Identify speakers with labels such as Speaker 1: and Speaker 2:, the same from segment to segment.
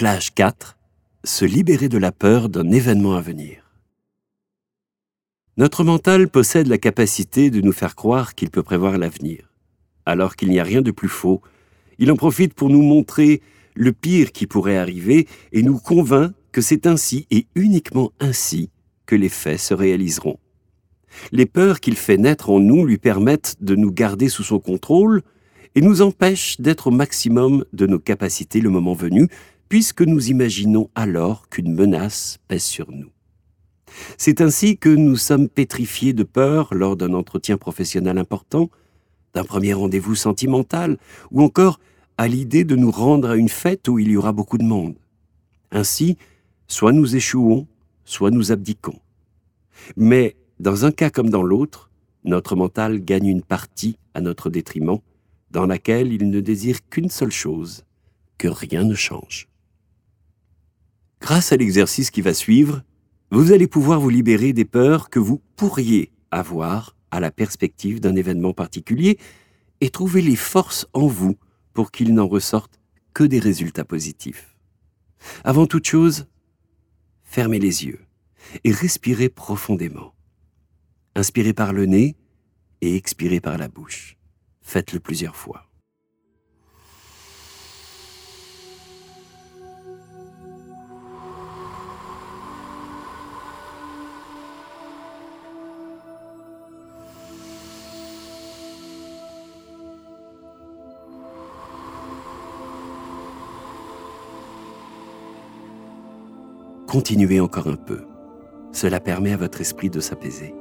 Speaker 1: Plage 4. Se libérer de la peur d'un événement à venir. Notre mental possède la capacité de nous faire croire qu'il peut prévoir l'avenir. Alors qu'il n'y a rien de plus faux, il en profite pour nous montrer le pire qui pourrait arriver et nous convainc que c'est ainsi et uniquement ainsi que les faits se réaliseront. Les peurs qu'il fait naître en nous lui permettent de nous garder sous son contrôle et nous empêchent d'être au maximum de nos capacités le moment venu, puisque nous imaginons alors qu'une menace pèse sur nous. C'est ainsi que nous sommes pétrifiés de peur lors d'un entretien professionnel important, d'un premier rendez-vous sentimental, ou encore à l'idée de nous rendre à une fête où il y aura beaucoup de monde. Ainsi, soit nous échouons, soit nous abdiquons. Mais, dans un cas comme dans l'autre, notre mental gagne une partie à notre détriment, dans laquelle il ne désire qu'une seule chose, que rien ne change. Grâce à l'exercice qui va suivre, vous allez pouvoir vous libérer des peurs que vous pourriez avoir à la perspective d'un événement particulier et trouver les forces en vous pour qu'il n'en ressorte que des résultats positifs. Avant toute chose, fermez les yeux et respirez profondément. Inspirez par le nez et expirez par la bouche. Faites-le plusieurs fois. Continuez encore un peu. Cela permet à votre esprit de s'apaiser.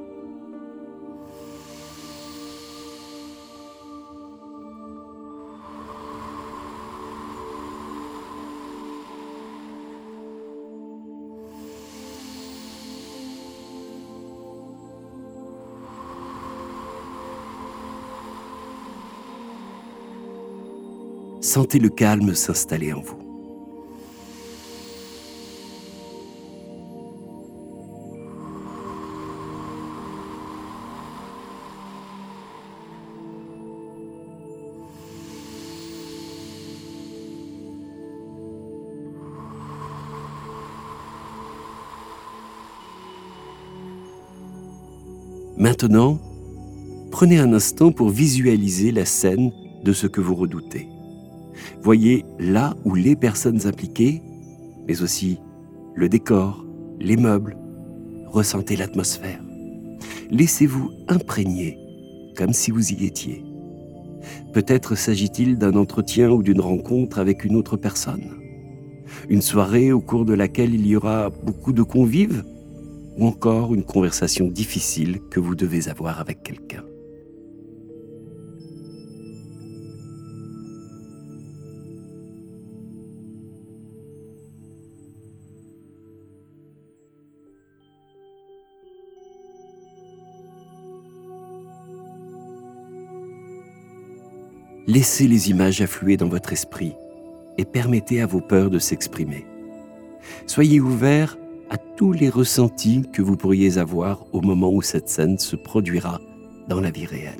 Speaker 1: Sentez le calme s'installer en vous. Maintenant, prenez un instant pour visualiser la scène de ce que vous redoutez. Voyez là où les personnes impliquées, mais aussi le décor, les meubles, ressentez l'atmosphère. Laissez-vous imprégner comme si vous y étiez. Peut-être s'agit-il d'un entretien ou d'une rencontre avec une autre personne. Une soirée au cours de laquelle il y aura beaucoup de convives, ou encore une conversation difficile que vous devez avoir avec quelqu'un. Laissez les images affluer dans votre esprit et permettez à vos peurs de s'exprimer. Soyez ouverts à tous les ressentis que vous pourriez avoir au moment où cette scène se produira dans la vie réelle.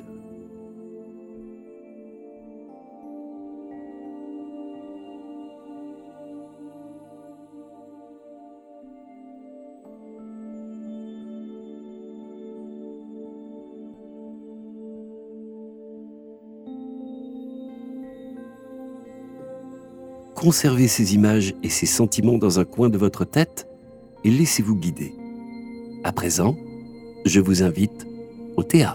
Speaker 1: Conservez ces images et ces sentiments dans un coin de votre tête et laissez-vous guider. À présent, je vous invite au théâtre.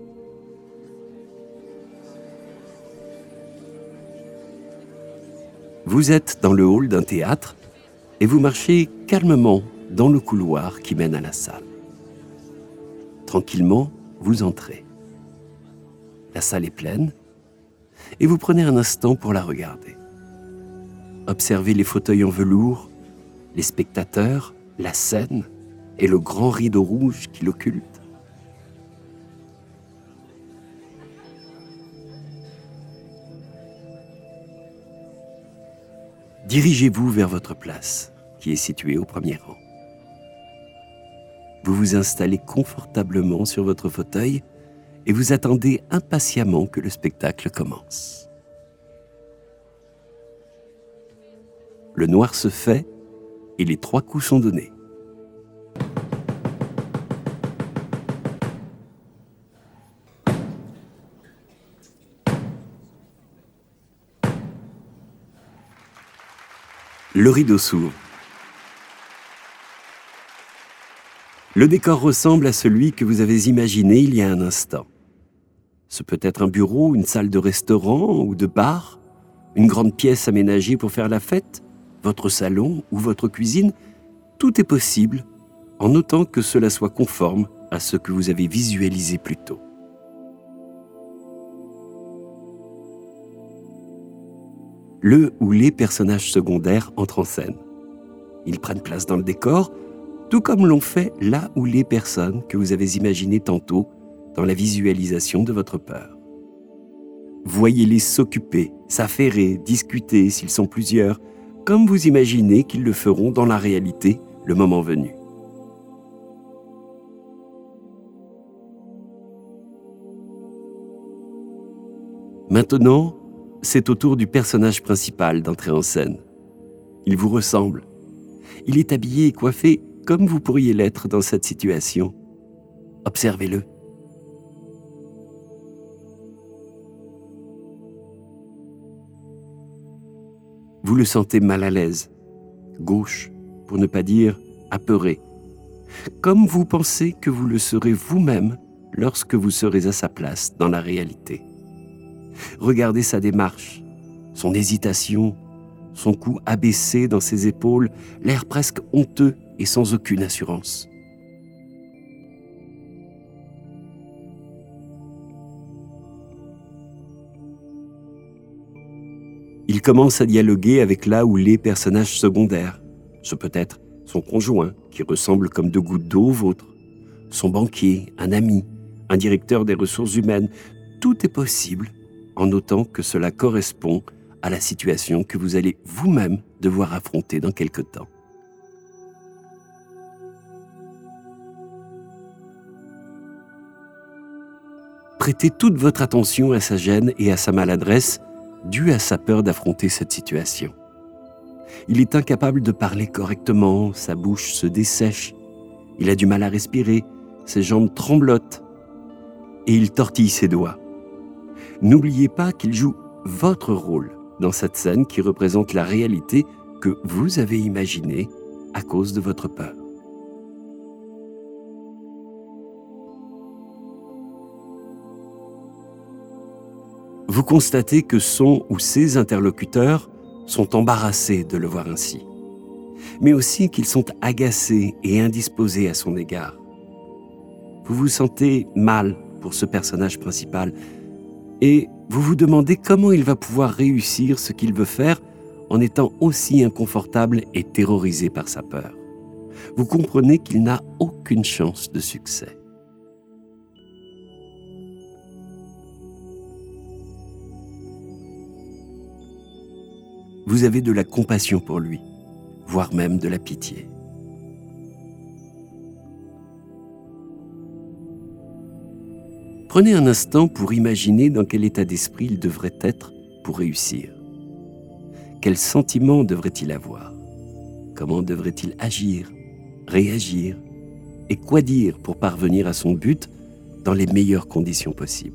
Speaker 1: Vous êtes dans le hall d'un théâtre et vous marchez calmement dans le couloir qui mène à la salle. Tranquillement, vous entrez. La salle est pleine et vous prenez un instant pour la regarder. Observez les fauteuils en velours, les spectateurs, la scène et le grand rideau rouge qui l'occulte. Dirigez-vous vers votre place, qui est située au premier rang. Vous vous installez confortablement sur votre fauteuil et vous attendez impatiemment que le spectacle commence. le noir se fait et les 3 coups sont donnés. Le rideau s'ouvre. Le décor ressemble à celui que vous avez imaginé il y a un instant. Ce peut être un bureau, une salle de restaurant ou de bar, une grande pièce aménagée pour faire la fête, votre salon ou votre cuisine. Tout est possible, en autant que cela soit conforme à ce que vous avez visualisé plus tôt. Le ou les personnages secondaires entrent en scène. Ils prennent place dans le décor, tout comme l'ont fait là ou les personnes que vous avez imaginées tantôt dans la visualisation de votre peur. Voyez-les s'occuper, s'affairer, discuter s'ils sont plusieurs, comme vous imaginez qu'ils le feront dans la réalité le moment venu. Maintenant, c'est au tour du personnage principal d'entrer en scène. Il vous ressemble. Il est habillé et coiffé comme vous pourriez l'être dans cette situation. Observez-le. Vous le sentez mal à l'aise, gauche, pour ne pas dire apeuré, comme vous pensez que vous le serez vous-même lorsque vous serez à sa place dans la réalité. Regardez sa démarche, son hésitation, son cou abaissé dans ses épaules, l'air presque honteux et sans aucune assurance. Il commence à dialoguer avec là ou les personnages secondaires. Ce peut être son conjoint, qui ressemble comme 2 gouttes d'eau au vôtre, son banquier, un ami, un directeur des ressources humaines. Tout est possible, en notant que cela correspond à la situation que vous allez vous-même devoir affronter dans quelque temps. Prêtez toute votre attention à sa gêne et à sa maladresse, due à sa peur d'affronter cette situation. Il est incapable de parler correctement, sa bouche se dessèche, il a du mal à respirer, ses jambes tremblotent et il tortille ses doigts. N'oubliez pas qu'il joue votre rôle dans cette scène qui représente la réalité que vous avez imaginée à cause de votre peur. Vous constatez que son ou ses interlocuteurs sont embarrassés de le voir ainsi, mais aussi qu'ils sont agacés et indisposés à son égard. Vous vous sentez mal pour ce personnage principal et vous vous demandez comment il va pouvoir réussir ce qu'il veut faire en étant aussi inconfortable et terrorisé par sa peur. Vous comprenez qu'il n'a aucune chance de succès. Vous avez de la compassion pour lui, voire même de la pitié. Prenez un instant pour imaginer dans quel état d'esprit il devrait être pour réussir. Quels sentiments devrait-il avoir? Comment devrait-il agir, réagir? Et quoi dire pour parvenir à son but dans les meilleures conditions possibles?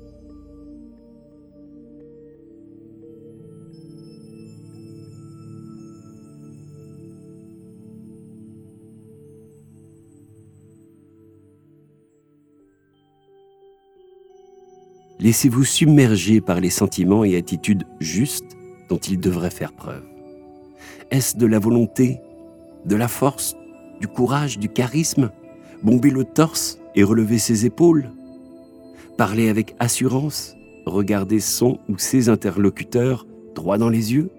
Speaker 1: Laissez-vous submerger par les sentiments et attitudes justes dont il devrait faire preuve. Est-ce de la volonté, de la force, du courage, du charisme? Bomber le torse et relever ses épaules? Parler avec assurance? Regarder son ou ses interlocuteurs droit dans les yeux?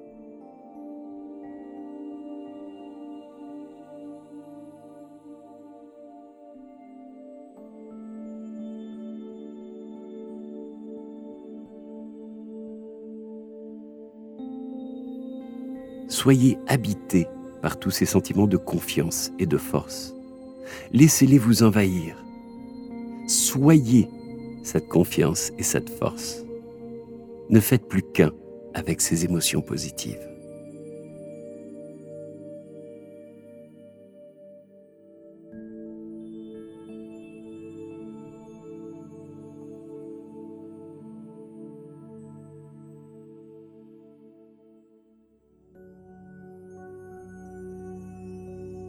Speaker 1: Soyez habité par tous ces sentiments de confiance et de force. Laissez-les vous envahir. Soyez cette confiance et cette force. Ne faites plus qu'un avec ces émotions positives.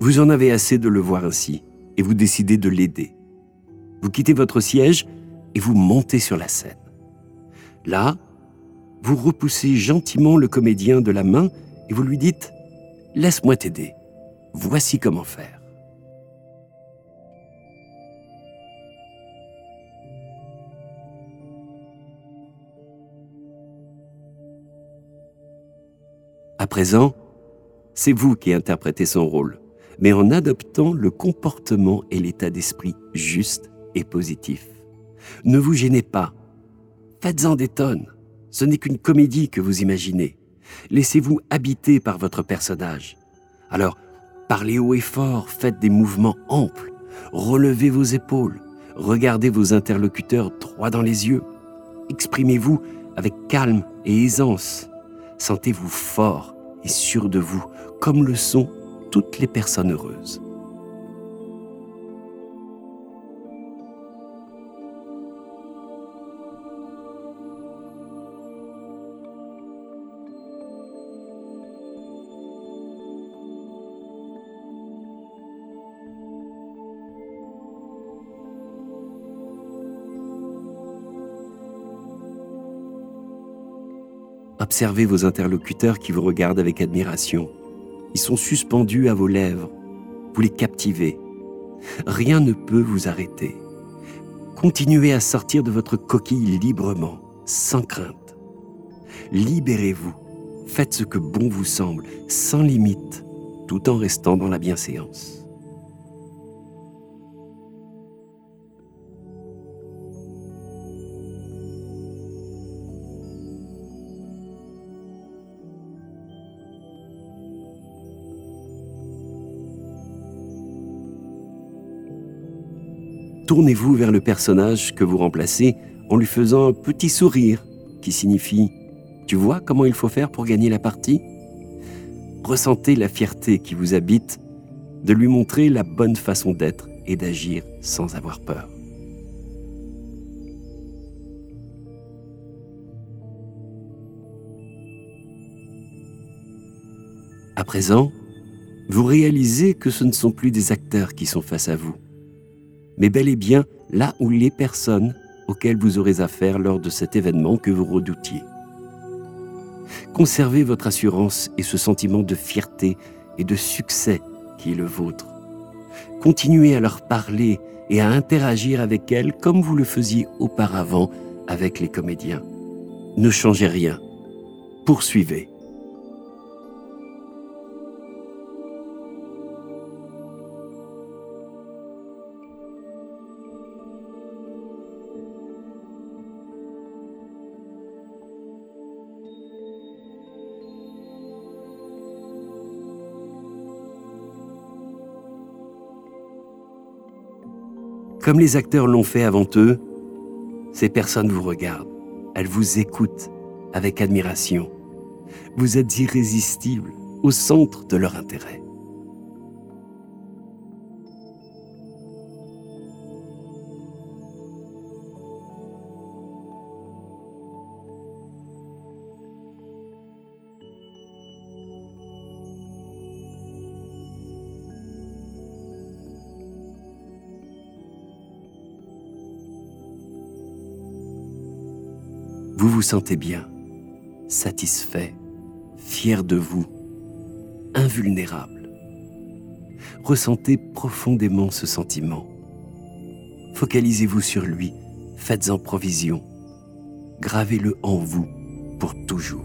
Speaker 1: Vous en avez assez de le voir ainsi et vous décidez de l'aider. Vous quittez votre siège et vous montez sur la scène. Là, vous repoussez gentiment le comédien de la main et vous lui dites « Laisse-moi t'aider, voici comment faire ». À présent, c'est vous qui interprétez son rôle, mais en adoptant le comportement et l'état d'esprit juste et positif. Ne vous gênez pas, faites-en des tonnes, ce n'est qu'une comédie que vous imaginez. Laissez-vous habiter par votre personnage. Alors, parlez haut et fort, faites des mouvements amples, relevez vos épaules, regardez vos interlocuteurs droit dans les yeux, exprimez-vous avec calme et aisance. Sentez-vous fort et sûr de vous, comme le sont toutes les personnes heureuses. Observez vos interlocuteurs qui vous regardent avec admiration. Ils sont suspendus à vos lèvres. Vous les captivez. Rien ne peut vous arrêter. Continuez à sortir de votre coquille librement, sans crainte. Libérez-vous. Faites ce que bon vous semble, sans limite, tout en restant dans la bienséance. Tournez-vous vers le personnage que vous remplacez en lui faisant un petit sourire qui signifie « Tu vois comment il faut faire pour gagner la partie ?» Ressentez la fierté qui vous habite de lui montrer la bonne façon d'être et d'agir sans avoir peur. À présent, vous réalisez que ce ne sont plus des acteurs qui sont face à vous, mais bel et bien là où les personnes auxquelles vous aurez affaire lors de cet événement que vous redoutiez. Conservez votre assurance et ce sentiment de fierté et de succès qui est le vôtre. Continuez à leur parler et à interagir avec elles comme vous le faisiez auparavant avec les comédiens. Ne changez rien. Poursuivez. Comme les acteurs l'ont fait avant eux, ces personnes vous regardent, elles vous écoutent avec admiration. Vous êtes irrésistible, au centre de leur intérêt. Vous vous sentez bien, satisfait, fier de vous, invulnérable. Ressentez profondément ce sentiment. Focalisez-vous sur lui, faites-en provision. Gravez-le en vous pour toujours.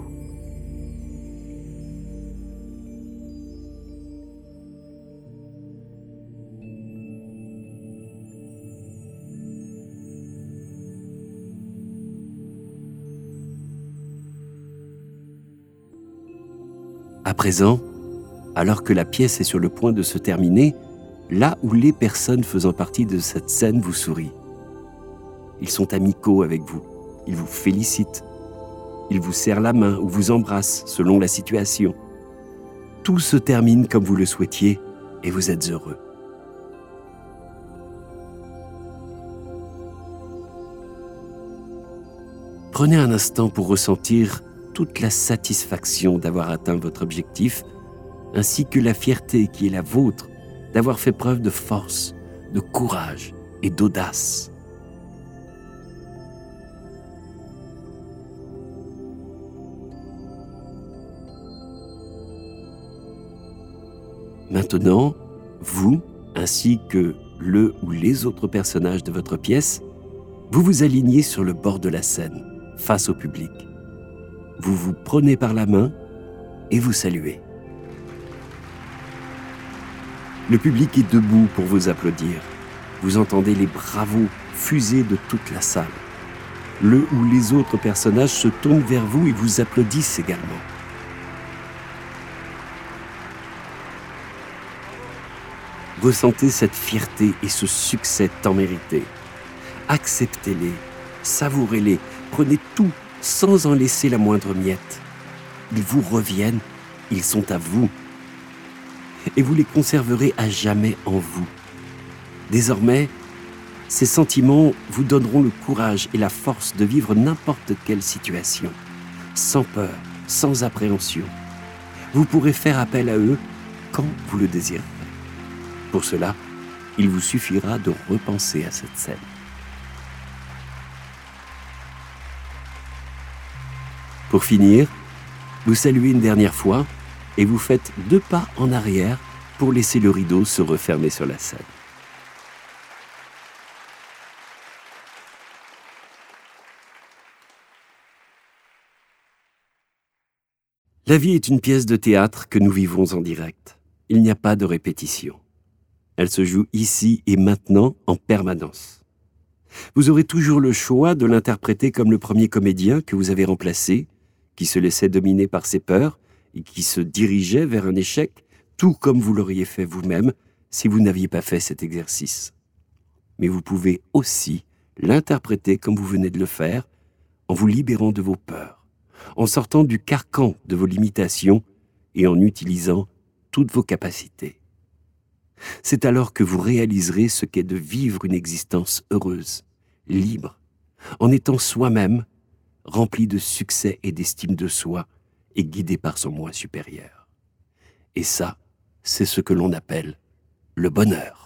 Speaker 1: À présent, alors que la pièce est sur le point de se terminer, là où les personnes faisant partie de cette scène vous sourient. Ils sont amicaux avec vous, ils vous félicitent, ils vous serrent la main ou vous embrassent selon la situation. Tout se termine comme vous le souhaitiez et vous êtes heureux. Prenez un instant pour ressentir toute la satisfaction d'avoir atteint votre objectif, ainsi que la fierté qui est la vôtre d'avoir fait preuve de force, de courage et d'audace. Maintenant, vous, ainsi que le ou les autres personnages de votre pièce, vous vous alignez sur le bord de la scène, face au public. Vous vous prenez par la main et vous saluez. Le public est debout pour vous applaudir. Vous entendez les bravos fuser de toute la salle. Le ou les autres personnages se tournent vers vous et vous applaudissent également. Ressentez cette fierté et ce succès tant mérité. Acceptez-les, savourez-les, prenez tout sans en laisser la moindre miette. Ils vous reviennent, ils sont à vous. Et vous les conserverez à jamais en vous. Désormais, ces sentiments vous donneront le courage et la force de vivre n'importe quelle situation, sans peur, sans appréhension. Vous pourrez faire appel à eux quand vous le désirez. Pour cela, il vous suffira de repenser à cette scène. Pour finir, vous saluez une dernière fois et vous faites 2 pas en arrière pour laisser le rideau se refermer sur la scène. La vie est une pièce de théâtre que nous vivons en direct. Il n'y a pas de répétition. Elle se joue ici et maintenant en permanence. Vous aurez toujours le choix de l'interpréter comme le premier comédien que vous avez remplacé, qui se laissait dominer par ses peurs et qui se dirigeait vers un échec, tout comme vous l'auriez fait vous-même si vous n'aviez pas fait cet exercice. Mais vous pouvez aussi l'interpréter comme vous venez de le faire, en vous libérant de vos peurs, en sortant du carcan de vos limitations et en utilisant toutes vos capacités. C'est alors que vous réaliserez ce qu'est de vivre une existence heureuse, libre, en étant soi-même, rempli de succès et d'estime de soi et guidé par son moi supérieur. Et ça, c'est ce que l'on appelle le bonheur.